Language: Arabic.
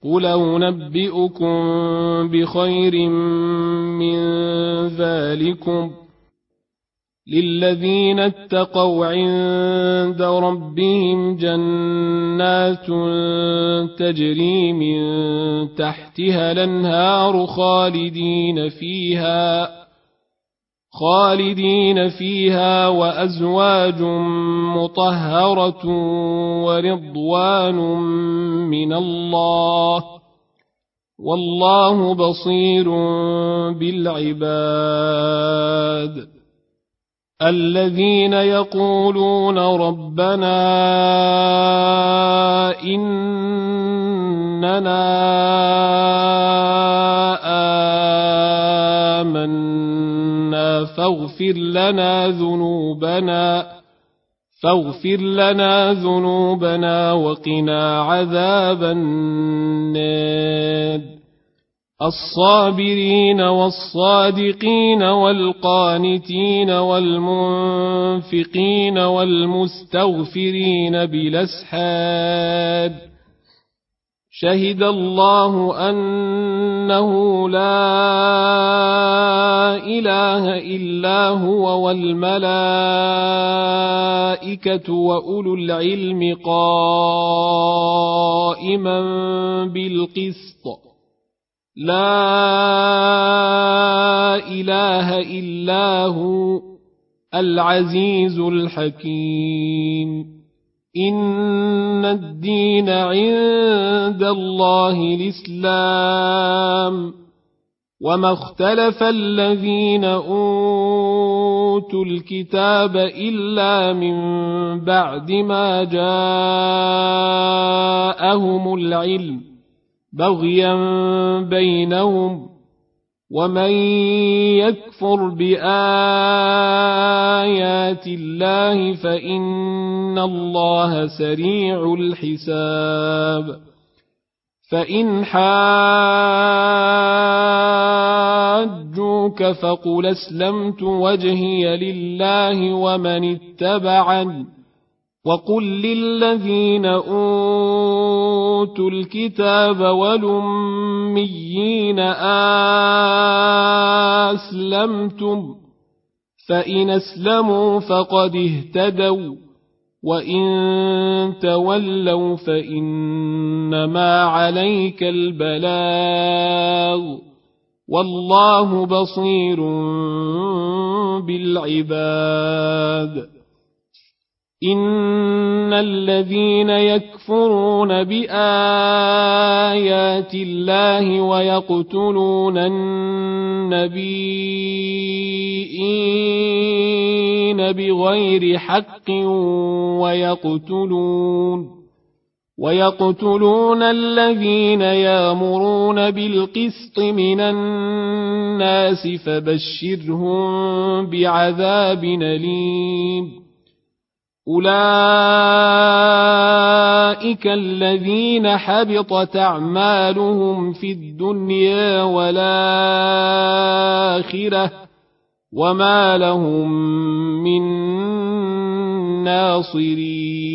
قل أنبئكم بخير من ذلكم للذين اتقوا عند ربهم جنات تجري من تحتها الأنهار خالدين فيها وأزواج مطهرة ورضوان من الله والله بصير بالعباد الذين يقولون ربنا إننا آمنا فاغفر لنا ذنوبنا وقنا عذاب النار الصابرين والصادقين والقانتين والمنفقين والمستغفرين بالأسحار شهد الله أنه لا إله إلا هو والملائكة وأولو العلم قائما بالقسط لا إله إلا هو العزيز الحكيم إن الدين عند الله الإسلام وما اختلف الذين أوتوا الكتاب إلا من بعد ما جاءهم العلم بغيا بينهم ومن يكفر بآيات الله فإن الله سريع الحساب فإن حاجوك فقل أسلمت وجهي لله ومن اتبعني وقل للذين أوتوا الكتاب والأميين أسلمتم فإن أسلموا فقد اهتدوا وإن تولوا فإنما عليك البلاغ والله بصير بالعباد إن الذين يكفرون بآيات الله ويقتلون النبيين بغير حق ويقتلون الذين يأمرون بالقسط من الناس فبشرهم بعذاب أليم أولئك الذين حبطت أعمالهم في الدنيا والآخرة وما لهم من ناصرين